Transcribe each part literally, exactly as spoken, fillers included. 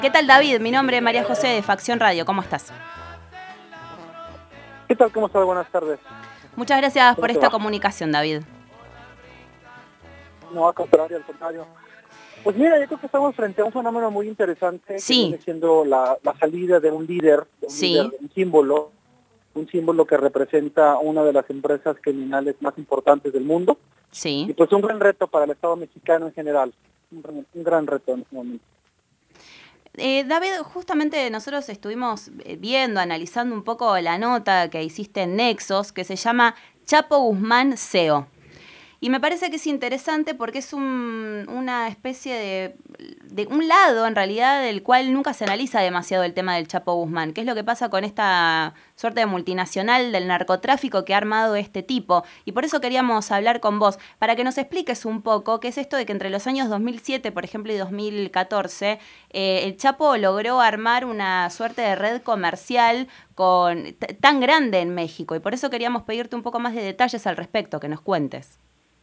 ¿Qué tal, David? Mi nombre es María José de Facción Radio. ¿Cómo estás? ¿Qué tal? ¿Cómo estás? Buenas tardes. Muchas gracias ¿Cómo por te esta va? comunicación, David. No, al contrario, al contrario. Pues mira, yo creo que estamos frente a un fenómeno muy interesante que Sí, viene siendo la, la salida de un líder, de un líder, sí, un símbolo, un símbolo que representa una de las empresas criminales más importantes del mundo y sí. pues un gran reto para el Estado mexicano en general, un, gran- un gran reto en este momento. Eh, David, justamente nosotros estuvimos eh, viendo, analizando un poco la nota que hiciste en Nexos, que se llama Chapo Guzmán S E O. Y me parece que es interesante porque es un, una especie de, de un lado, en realidad, del cual nunca se analiza demasiado el tema del Chapo Guzmán. ¿Qué es lo que pasa con esta suerte de multinacional del narcotráfico que ha armado este tipo? Y por eso queríamos hablar con vos, para que nos expliques un poco qué es esto de que entre los años dos mil siete, por ejemplo, y dos mil catorce, eh, el Chapo logró armar una suerte de red comercial con, t- tan grande en México. Y por eso queríamos pedirte un poco más de detalles al respecto, que nos cuentes.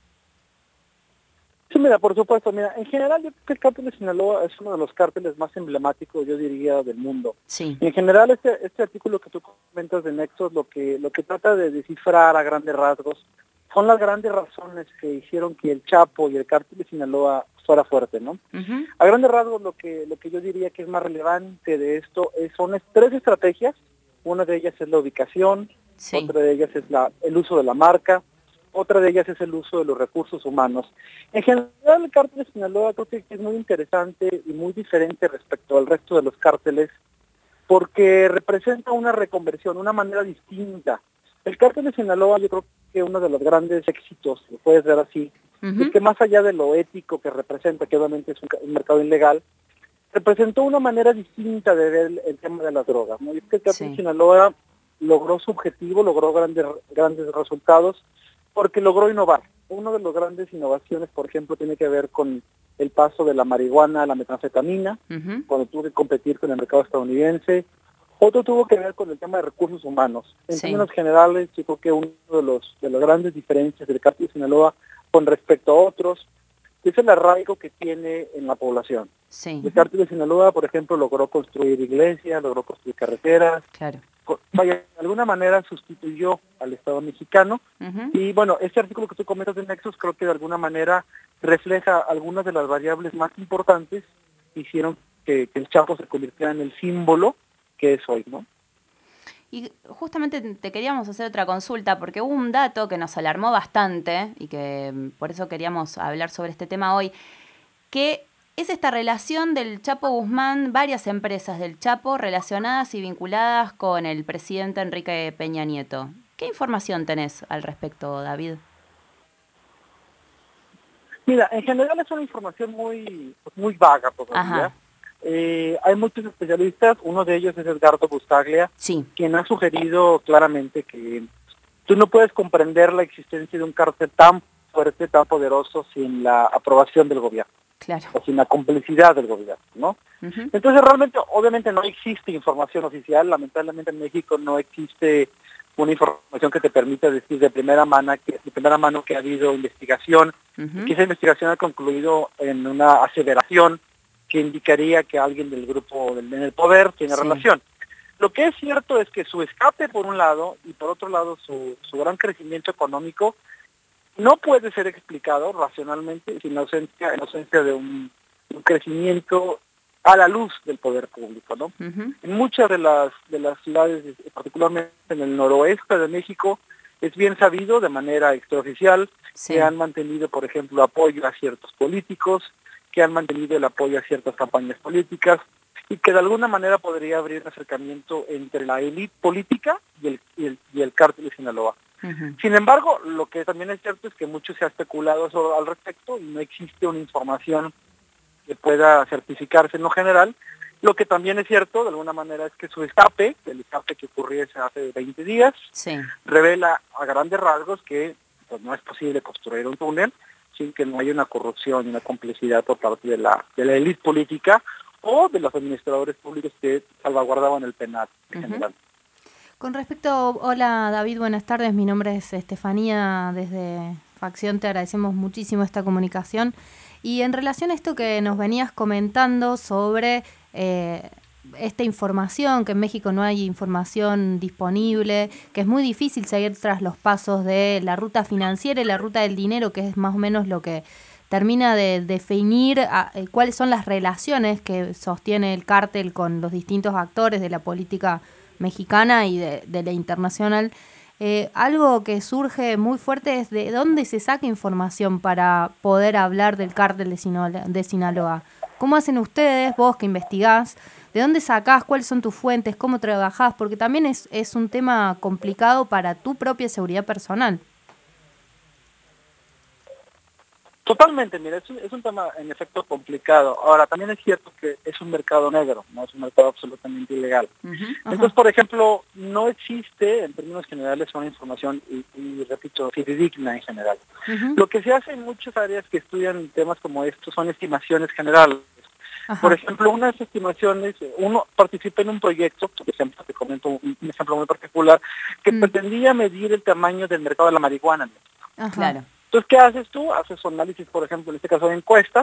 Sí, mira, por supuesto, mira, en general yo creo que el cártel de Sinaloa es uno de los cárteles más emblemáticos, yo diría, del mundo. Sí. Y en general este, este artículo que tú comentas de Nexos, lo que, lo que trata de descifrar a grandes rasgos son las grandes razones que hicieron que el Chapo y el cártel de Sinaloa fuera fuerte, ¿no? Uh-huh. A grandes rasgos lo que, lo que yo diría que es más relevante de esto es, son es- tres estrategias. Una de ellas es la ubicación, Sí. otra de ellas es la, el uso de la marca, otra de ellas es el uso de los recursos humanos. En general, el cártel de Sinaloa creo que es muy interesante y muy diferente respecto al resto de los cárteles porque representa una reconversión, una manera distinta. El cártel de Sinaloa yo creo que uno de los grandes éxitos, lo puedes ver así, es Uh-huh. que más allá de lo ético que representa, que obviamente es un, un mercado ilegal, representó una manera distinta de ver el, el tema de las drogas, ¿no? Y es que el cártel de Sí. Sinaloa logró su objetivo, logró grandes, grandes resultados, porque logró innovar. Una de las grandes innovaciones, por ejemplo, tiene que ver con el paso de la marihuana a la metanfetamina, Uh-huh. cuando tuvo que competir con el mercado estadounidense. Otro tuvo que ver con el tema de recursos humanos. En Sí. términos generales, yo creo que uno de los de las grandes diferencias del cártel de Sinaloa con respecto a otros es el arraigo que tiene en la población. Sí. El cártel de Sinaloa, por ejemplo, logró construir iglesias, logró construir carreteras, Claro. vaya, de alguna manera sustituyó al Estado mexicano. Uh-huh. Y bueno, este artículo que tú comentas de Nexus creo que de alguna manera refleja algunas de las variables más importantes que hicieron que, que el Chapo se convirtiera en el símbolo que es hoy, ¿no? Y justamente te queríamos hacer otra consulta porque hubo un dato que nos alarmó bastante y que mm, por eso queríamos hablar sobre este tema hoy, que es esta relación del Chapo Guzmán, varias empresas del Chapo relacionadas y vinculadas con el presidente Enrique Peña Nieto. ¿Qué información tenés al respecto, David? Mira, en general es una información muy, pues, muy vaga todavía. Ajá, Eh, hay muchos especialistas, uno de ellos es Edgardo Buscaglia, sí, quien ha sugerido claramente que tú no puedes comprender la existencia de un cártel tan fuerte, tan poderoso, sin la aprobación del gobierno claro. o sin la complicidad del gobierno, ¿no? Uh-huh. Entonces realmente, obviamente no existe información oficial, lamentablemente en México no existe una información que te permita decir de primera mano que, de primera mano que ha habido investigación, Uh-huh. que esa investigación ha concluido en una aseveración que indicaría que alguien del grupo del, en el poder tiene Sí. relación. Lo que es cierto es que su escape por un lado y por otro lado su, su gran crecimiento económico no puede ser explicado racionalmente sin la ausencia, en ausencia de un, un crecimiento a la luz del poder público, ¿no? Uh-huh. En muchas de las de las ciudades, particularmente en el noroeste de México, es bien sabido de manera extraoficial Sí. que han mantenido, por ejemplo, apoyo a ciertos políticos, que han mantenido el apoyo a ciertas campañas políticas y que de alguna manera podría abrir un acercamiento entre la élite política y el, y el, y el cártel de Sinaloa. Uh-huh. Sin embargo, lo que también es cierto es que mucho se ha especulado sobre, al respecto y no existe una información que pueda certificarse en lo general. Lo que también es cierto, de alguna manera, es que su escape, el escape que ocurrió hace veinte días, Sí. revela a grandes rasgos que pues, no es posible construir un túnel sin que no haya una corrupción y una complicidad por parte de la de la élite política o de los administradores públicos que salvaguardaban el penal en Uh-huh. general. Con respecto, hola David, buenas tardes, mi nombre es Estefanía desde Facción, te agradecemos muchísimo esta comunicación. Y en relación a esto que nos venías comentando sobre eh, esta información, que en México no hay información disponible, que es muy difícil seguir tras los pasos de la ruta financiera y la ruta del dinero, que es más o menos lo que termina de definir a, eh, cuáles son las relaciones que sostiene el cártel con los distintos actores de la política mexicana y de, de la internacional. Eh, algo que surge muy fuerte es de dónde se saca información para poder hablar del cártel de Sinaloa. De Sinaloa. ¿Cómo hacen ustedes, vos que investigás? ¿De dónde sacás? ¿Cuáles son tus fuentes? ¿Cómo trabajás? Porque también es, es un tema complicado para tu propia seguridad personal. Totalmente, mira, es un, es un tema en efecto complicado. Ahora, también es cierto que es un mercado negro, no es un mercado absolutamente ilegal. Uh-huh. Entonces, por ejemplo, no existe en términos generales una información, y, y repito, fidedigna en general. Uh-huh. Lo que se hace en muchas áreas que estudian temas como estos son estimaciones generales. Ajá. Por ejemplo, unas estimaciones, uno participa en un proyecto, por ejemplo, te comento un, un ejemplo muy particular, que mm. pretendía medir el tamaño del mercado de la marihuana en México. Ajá. Claro. Entonces, ¿qué haces tú? Haces un análisis, por ejemplo, en este caso de encuestas,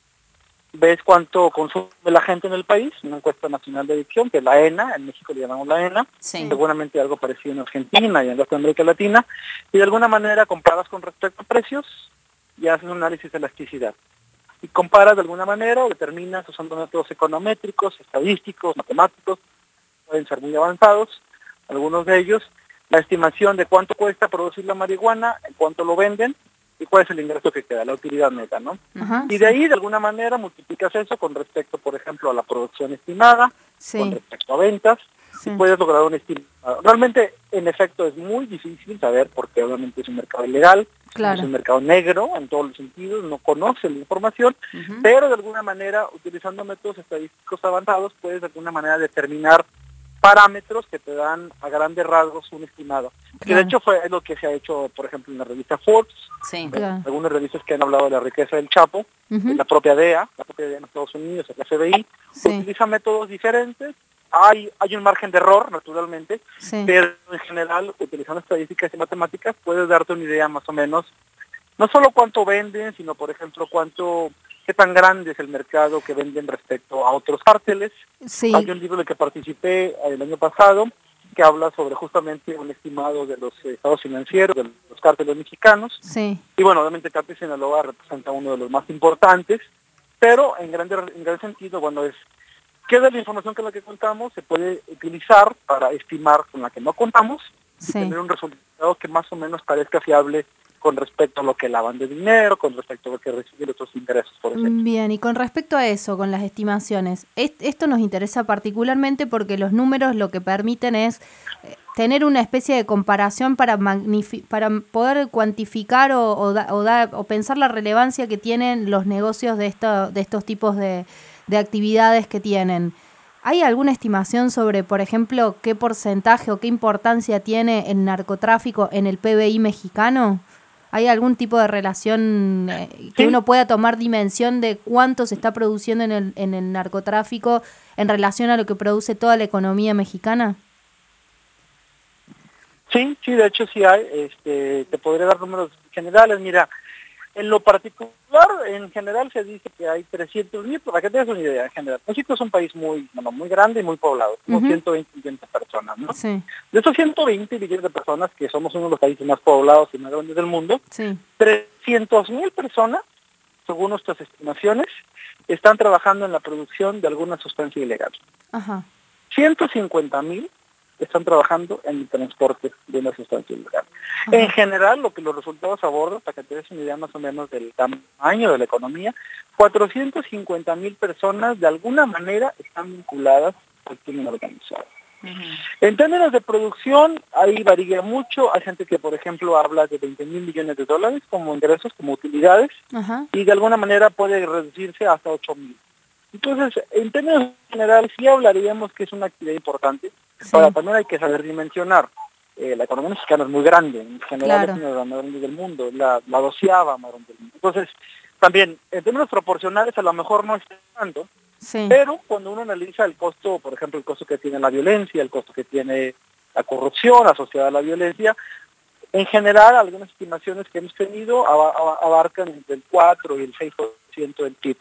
ves cuánto consume la gente en el país, una encuesta nacional de adicción, que es la ENA, en México le llamamos la ENA, sí. Seguramente algo parecido en Argentina y en América Latina, y de alguna manera comparas con respecto a precios y haces un análisis de elasticidad. Y comparas de alguna manera o determinas usando métodos econométricos, estadísticos, matemáticos, pueden ser muy avanzados, algunos de ellos, la estimación de cuánto cuesta producir la marihuana, en cuánto lo venden, y cuál es el ingreso que queda, la utilidad neta, ¿no? Uh-huh, y de ahí, de alguna manera, multiplicas eso con respecto, por ejemplo, a la producción estimada, sí. Con respecto a ventas, sí. Y puedes lograr un estimado. Realmente, en efecto, es muy difícil saber, porque obviamente es un mercado ilegal, claro. Es un mercado negro en todos los sentidos, no conoce la información, uh-huh. Pero de alguna manera, utilizando métodos estadísticos avanzados, puedes de alguna manera determinar parámetros que te dan a grandes rasgos un estimado. Claro. Que de hecho fue lo que se ha hecho, por ejemplo, en la revista Forbes, sí, claro. Algunas revistas que han hablado de la riqueza del Chapo, uh-huh. La propia D E A, la propia D E A en Estados Unidos, el F B I, sí. Utiliza métodos diferentes, hay, hay un margen de error, naturalmente, sí. Pero en general, utilizando estadísticas y matemáticas, puedes darte una idea más o menos, no solo cuánto venden, sino, por ejemplo, cuánto... qué tan grande es el mercado que venden respecto a otros cárteles. Sí. Hay un libro en el que participé el año pasado que habla sobre justamente un estimado de los estados financieros de los cárteles mexicanos. Sí. Y bueno, obviamente el cártel Sinaloa representa uno de los más importantes, pero en gran, en gran sentido, bueno, es qué de la información con la que contamos se puede utilizar para estimar con la que no contamos, sí. Y tener un resultado que más o menos parezca fiable con respecto a lo que lavan de dinero, con respecto a lo que reciben otros ingresos, por ejemplo. Bien, y con respecto a eso, con las estimaciones, esto nos interesa particularmente porque los números lo que permiten es tener una especie de comparación para magnifi- para poder cuantificar o, o, da, o, da, o pensar la relevancia que tienen los negocios de, esto, de estos tipos de, de actividades que tienen. ¿Hay alguna estimación sobre, por ejemplo, qué porcentaje o qué importancia tiene el narcotráfico en el P B I mexicano? ¿Hay algún tipo de relación eh, que sí. Uno pueda tomar dimensión de cuánto se está produciendo en el, en el narcotráfico en relación a lo que produce toda la economía mexicana? Sí, sí, de hecho sí hay. Este, te podría dar números generales. Mira, en lo particular, en general se dice que hay trescientos mil, para que te des una idea en general. México es un país muy, bueno, muy grande y muy poblado, como uh-huh. ciento veinte millones de personas, ¿no? Sí. De esos ciento veinte millones de personas, que somos uno de los países más poblados y más grandes del mundo, sí. trescientos mil personas, según nuestras estimaciones, están trabajando en la producción de alguna sustancia ilegal. Ajá. ciento cincuenta mil están trabajando en el transporte de una sustancia ilegal. Ajá. En general, lo que los resultados abordan, para que te des una idea más o menos del tamaño de la economía, cuatrocientos cincuenta mil personas de alguna manera están vinculadas al crimen organizado. Uh-huh. En términos de producción, ahí varía mucho. Hay gente que, por ejemplo, habla de veinte mil millones de dólares como ingresos, como utilidades, uh-huh. Y de alguna manera puede reducirse hasta ocho mil. Entonces, en términos generales, sí hablaríamos que es una actividad importante. Sí. Ahora, también hay que saber dimensionar. Eh, la economía mexicana es muy grande, en general, claro. Es una de las más grandes del mundo, la, la doceava más grande del mundo. Entonces, también, en términos proporcionales, a lo mejor no es tanto, sí. Pero cuando uno analiza el costo, por ejemplo, el costo que tiene la violencia, el costo que tiene la corrupción asociada a la violencia, en general, algunas estimaciones que hemos tenido abarcan entre el cuatro y el seis por ciento del P I B.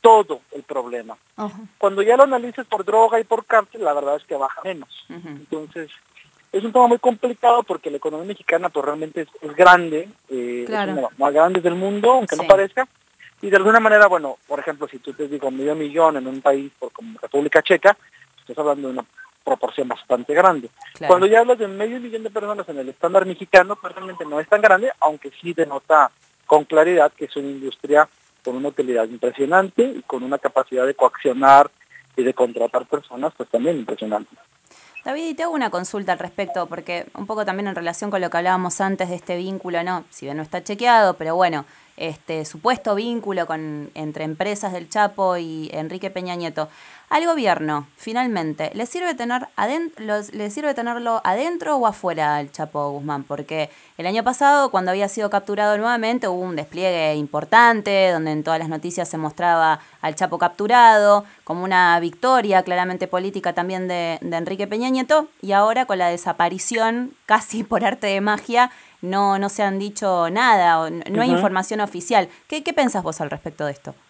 todo el problema. Uh-huh. Cuando ya lo analices por droga y por cártel, la verdad es que baja menos. Uh-huh. Entonces, es un tema muy complicado porque la economía mexicana pues realmente es, es grande, eh, claro. es una de las más grandes del mundo, aunque sí. no parezca, y de alguna manera, bueno, por ejemplo, si tú te digo medio millón en un país por como República Checa, estás hablando de una proporción bastante grande. Claro. Cuando ya hablas de medio millón de personas en el estándar mexicano, pues realmente no es tan grande, aunque sí denota con claridad que es una industria con una utilidad impresionante y con una capacidad de coaccionar y de contratar personas, pues también impresionante. David, te hago una consulta al respecto, porque un poco también en relación con lo que hablábamos antes de este vínculo, ¿no? Si bien no está chequeado, pero bueno, este supuesto vínculo con entre empresas del Chapo y Enrique Peña Nieto. Al gobierno, finalmente, ¿le sirve tener adentro, los, ¿le sirve tenerlo adentro o afuera al Chapo Guzmán? Porque el año pasado, cuando había sido capturado nuevamente, hubo un despliegue importante, donde en todas las noticias se mostraba al Chapo capturado, como una victoria claramente política también de, de Enrique Peña Nieto, y ahora con la desaparición, casi por arte de magia, no, no se han dicho nada, o no, no hay uh-huh. información oficial. ¿Qué, ¿Qué pensás vos al respecto de esto?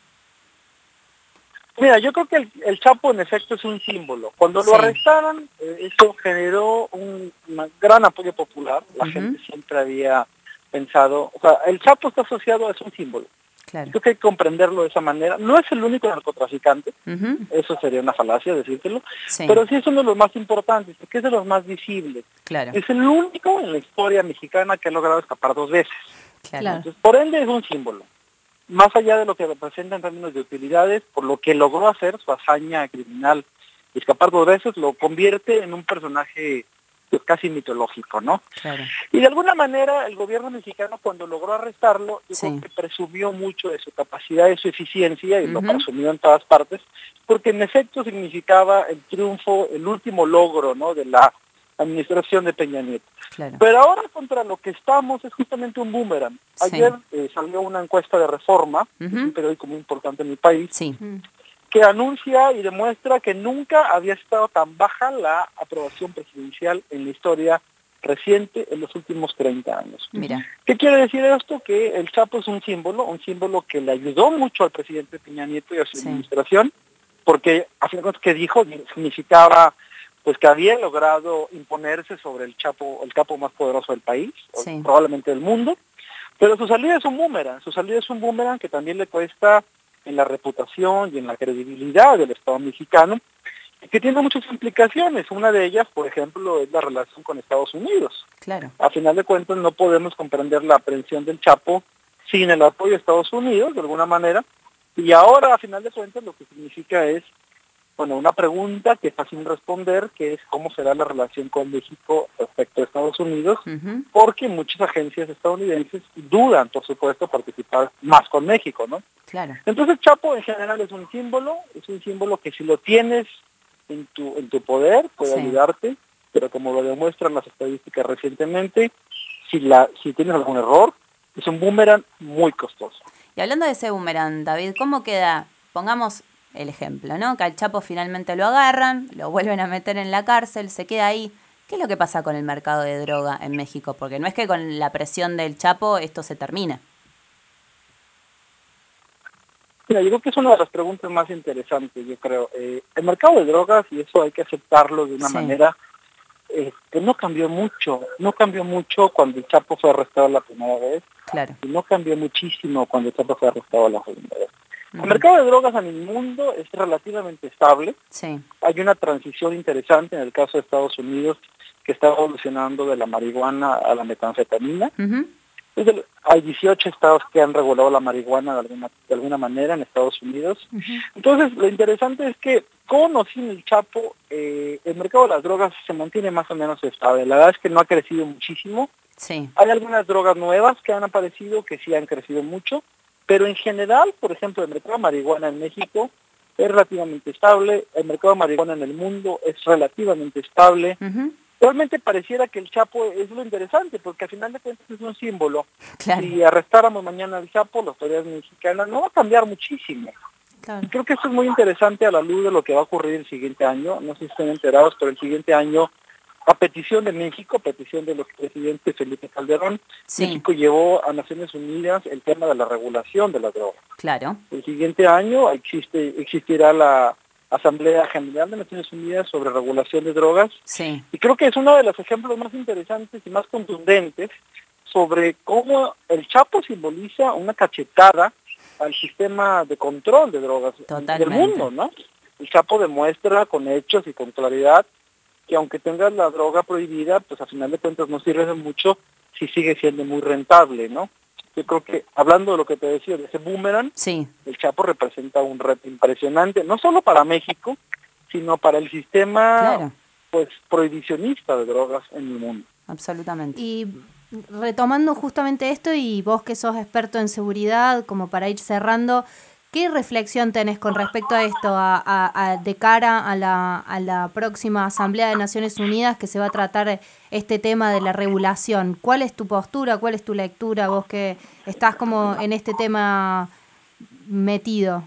Mira, yo creo que el, el Chapo en efecto es un símbolo. Cuando sí. lo arrestaron, eh, eso generó un, un gran apoyo popular. La uh-huh. gente siempre había pensado, o sea, el Chapo está asociado a es un símbolo. Claro. Creo que hay que comprenderlo de esa manera. No es el único narcotraficante, uh-huh. eso sería una falacia decírtelo, sí. pero sí es uno de los más importantes, porque es de los más visibles. Claro. Es el único en la historia mexicana que ha logrado escapar dos veces. Claro. Entonces, por ende es un símbolo. Más allá de lo que representa en términos de utilidades, por lo que logró hacer, su hazaña criminal, escapar dos veces, lo convierte en un personaje pues, casi mitológico, ¿no? Claro. Y de alguna manera el gobierno mexicano cuando logró arrestarlo, yo sí. creo que presumió mucho de su capacidad, de su eficiencia, y uh-huh. lo presumió en todas partes, porque en efecto significaba el triunfo, el último logro, ¿no?, de la administración de Peña Nieto. Claro. Pero ahora contra lo que estamos es justamente un boomerang. Ayer sí. eh, salió una encuesta de Reforma, uh-huh. es un periódico muy importante en mi país, sí. que anuncia y demuestra que nunca había estado tan baja la aprobación presidencial en la historia reciente en los últimos treinta años. Mira. ¿Qué quiere decir esto? Que el Chapo es un símbolo, un símbolo que le ayudó mucho al presidente Peña Nieto y a su sí. administración, porque a fin de cuentas que dijo significaba pues que había logrado imponerse sobre el Chapo, el capo más poderoso del país, sí. o probablemente del mundo, pero su salida es un boomerang, su salida es un boomerang que también le cuesta en la reputación y en la credibilidad del Estado mexicano, que tiene muchas implicaciones. Una de ellas, por ejemplo, es la relación con Estados Unidos. Claro. A final de cuentas no podemos comprender la aprehensión del Chapo sin el apoyo de Estados Unidos, de alguna manera, y ahora, a final de cuentas, lo que significa es bueno, una pregunta que está sin responder, que es cómo será la relación con México respecto a Estados Unidos, uh-huh. porque muchas agencias estadounidenses dudan, por supuesto, participar más con México, ¿no? Claro. Entonces, Chapo en general es un símbolo, es un símbolo que si lo tienes en tu en tu poder puede sí. ayudarte, pero como lo demuestran las estadísticas recientemente, si la si tienes algún error, es un boomerang muy costoso. Y hablando de ese boomerang, David, ¿cómo queda? Pongamos el ejemplo, ¿no? Que al Chapo finalmente lo agarran, lo vuelven a meter en la cárcel, se queda ahí. ¿Qué es lo que pasa con el mercado de droga en México? Porque no es que con la presión del Chapo esto se termine. Mira, yo creo que es una de las preguntas más interesantes, yo creo. Eh, el mercado de drogas, y eso hay que aceptarlo de una sí. manera, eh, que no cambió mucho. No cambió mucho cuando el Chapo fue arrestado la primera vez. Claro. Y no cambió muchísimo cuando el Chapo fue arrestado la segunda vez. El mercado de drogas en el mundo es relativamente estable. Sí. Hay una transición interesante en el caso de Estados Unidos que está evolucionando de la marihuana a la metanfetamina. Uh-huh. Entonces, hay dieciocho estados que han regulado la marihuana de alguna, de alguna manera en Estados Unidos. Uh-huh. Entonces, lo interesante es que con o sin el Chapo, eh, el mercado de las drogas se mantiene más o menos estable. La verdad es que no ha crecido muchísimo. Sí. Hay algunas drogas nuevas que han aparecido que sí han crecido mucho. Pero en general, por ejemplo, el mercado de marihuana en México es relativamente estable, el mercado de marihuana en el mundo es relativamente estable. Uh-huh. Realmente pareciera que el Chapo es lo interesante, porque al final de cuentas es un símbolo. Claro. Si arrestáramos mañana al Chapo, las autoridades mexicanas no va a cambiar muchísimo. Claro. Y creo que esto es muy interesante a la luz de lo que va a ocurrir el siguiente año. No sé si están enterados, pero el siguiente año a petición de México, a petición del presidente Felipe Calderón, sí. México llevó a Naciones Unidas el tema de la regulación de la droga. Claro. El siguiente año existe, existirá la Asamblea General de Naciones Unidas sobre regulación de drogas. Sí. Y creo que es uno de los ejemplos más interesantes y más contundentes sobre cómo el Chapo simboliza una cachetada al sistema de control de drogas Totalmente. del mundo, ¿no? El Chapo demuestra con hechos y con claridad que aunque tengas la droga prohibida, pues a final de cuentas no sirve de mucho si sigue siendo muy rentable, ¿no? Yo creo que, hablando de lo que te decía, de ese boomerang, sí. el Chapo representa un reto impresionante, no solo para México, sino para el sistema claro. pues prohibicionista de drogas en el mundo. Absolutamente. Y retomando justamente esto, y vos que sos experto en seguridad, como para ir cerrando, ¿qué reflexión tenés con respecto a esto, a, a, a, de cara a la, a la próxima Asamblea de Naciones Unidas que se va a tratar este tema de la regulación? ¿Cuál es tu postura, cuál es tu lectura, vos que estás como en este tema metido?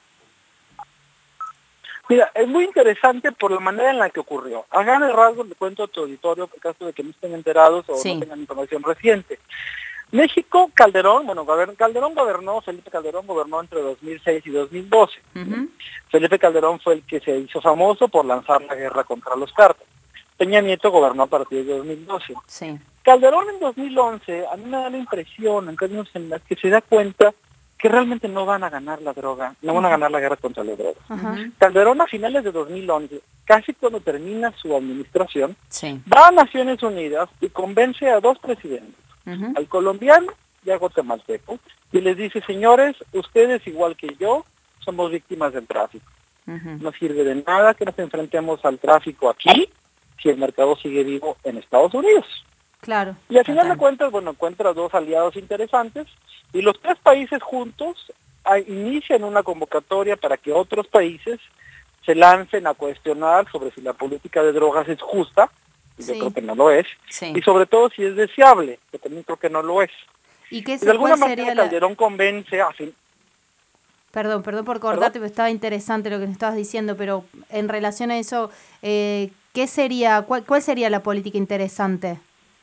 Mira, es muy interesante por la manera en la que ocurrió. A grandes rasgos le cuento a tu auditorio, por caso de que no estén enterados o sí. no tengan información reciente. México, Calderón, bueno, Calderón gobernó, Felipe Calderón gobernó entre dos mil seis y dos mil doce. Uh-huh. Felipe Calderón fue el que se hizo famoso por lanzar la guerra contra los cárteles. Peña Nieto gobernó a partir de dos mil doce. Sí. Calderón en dos mil once, a mí me da la impresión, en términos generales, que se da cuenta que realmente no van a ganar la droga, no van a ganar la guerra contra la droga. Uh-huh. Calderón a finales de dos mil once, casi cuando termina su administración, sí. va a Naciones Unidas y convence a dos presidentes, uh-huh. al colombiano y al guatemalteco, y les dice, señores, ustedes igual que yo, somos víctimas del tráfico. Uh-huh. No sirve de nada que nos enfrentemos al tráfico aquí, si el mercado sigue vivo en Estados Unidos. Claro. Y al final de cuentas, bueno, encuentra dos aliados interesantes y los tres países juntos a, inician una convocatoria para que otros países se lancen a cuestionar sobre si la política de drogas es justa, y sí. yo creo que no lo es, sí. y sobre todo si es deseable, que también creo que no lo es. ¿Y qué de alguna manera sería la... Calderón convence a fin... Perdón, perdón por cortarte, pero estaba interesante lo que nos estabas diciendo, pero en relación a eso, eh, ¿qué sería, cuál, cuál sería la política interesante?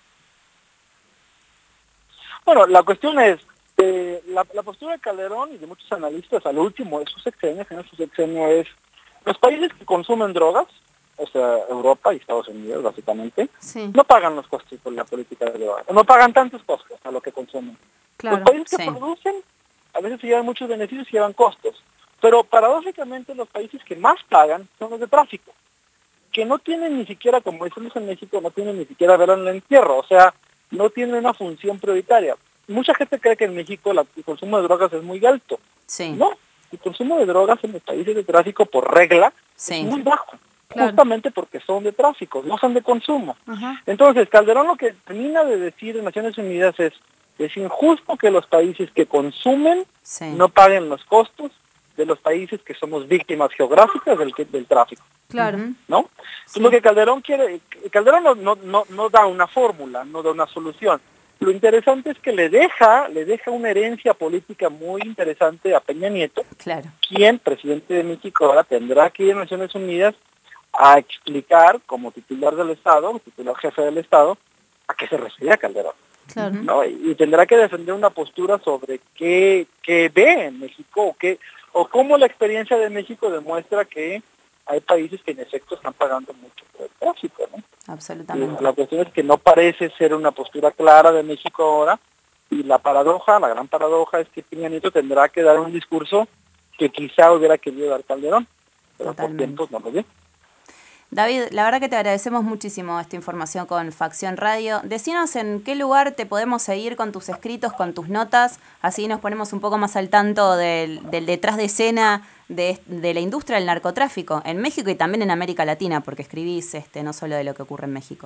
Bueno, la cuestión es, eh, la, la postura de Calderón y de muchos analistas al último de su sexenio, en su sexenio es, los países que consumen drogas, o sea, Europa y Estados Unidos básicamente, sí. no pagan los costos por la política de drogas, no pagan tantos costos a lo que consumen. Claro, los países que sí. producen a veces se llevan muchos beneficios y llevan costos, pero paradójicamente los países que más pagan son los de tráfico, que no tienen ni siquiera, como decimos en México, no tienen ni siquiera vela en el entierro, o sea, no tienen una función prioritaria. Mucha gente cree que en México la, el consumo de drogas es muy alto. Sí. No, el consumo de drogas en los países de tráfico por regla sí. es muy bajo, claro. justamente porque son de tráfico, no son de consumo. Uh-huh. Entonces, Calderón lo que termina de decir en Naciones Unidas es, es injusto que los países que consumen sí. no paguen los costos de los países que somos víctimas geográficas del, del tráfico. Claro. ¿No? Sí. Lo que Calderón quiere, Calderón no, no, no, no da una fórmula, no da una solución. Lo interesante es que le deja, le deja una herencia política muy interesante a Peña Nieto, claro. quien, presidente de México, ahora tendrá que ir a Naciones Unidas a explicar, como titular del Estado, titular jefe del Estado, a qué se refiere a Calderón. Claro. ¿No? Y, y tendrá que defender una postura sobre qué, qué ve en México, o, qué, o cómo la experiencia de México demuestra que hay países que en efecto están pagando mucho por el tráfico, ¿no? Absolutamente. Y la cuestión es que no parece ser una postura clara de México ahora, y la paradoja, la gran paradoja es que Peña Nieto tendrá que dar un discurso que quizá hubiera querido dar Calderón, pero Totalmente. por tiempos no lo dio. David, la verdad que te agradecemos muchísimo esta información con Facción Radio. Decinos en qué lugar te podemos seguir con tus escritos, con tus notas, así nos ponemos un poco más al tanto del, del detrás de escena de, de la industria del narcotráfico en México y también en América Latina, porque escribís este, no solo de lo que ocurre en México.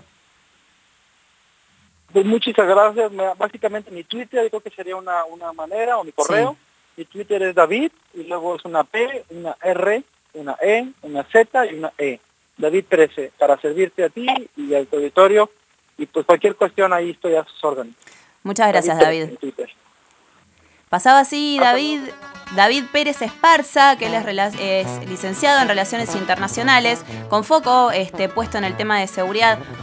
Pues muchas gracias. Básicamente mi Twitter creo que sería una, una manera, o mi correo. Sí. Mi Twitter es David, y luego es una P, una R, una E, una Z y una E. David Pérez, para servirte a ti y al auditorio, y pues cualquier cuestión ahí estoy a sus órdenes. Muchas gracias, David. David. Pasaba así David, David Pérez Esparza, que él es, es licenciado en Relaciones Internacionales, con foco este, puesto en el tema de seguridad.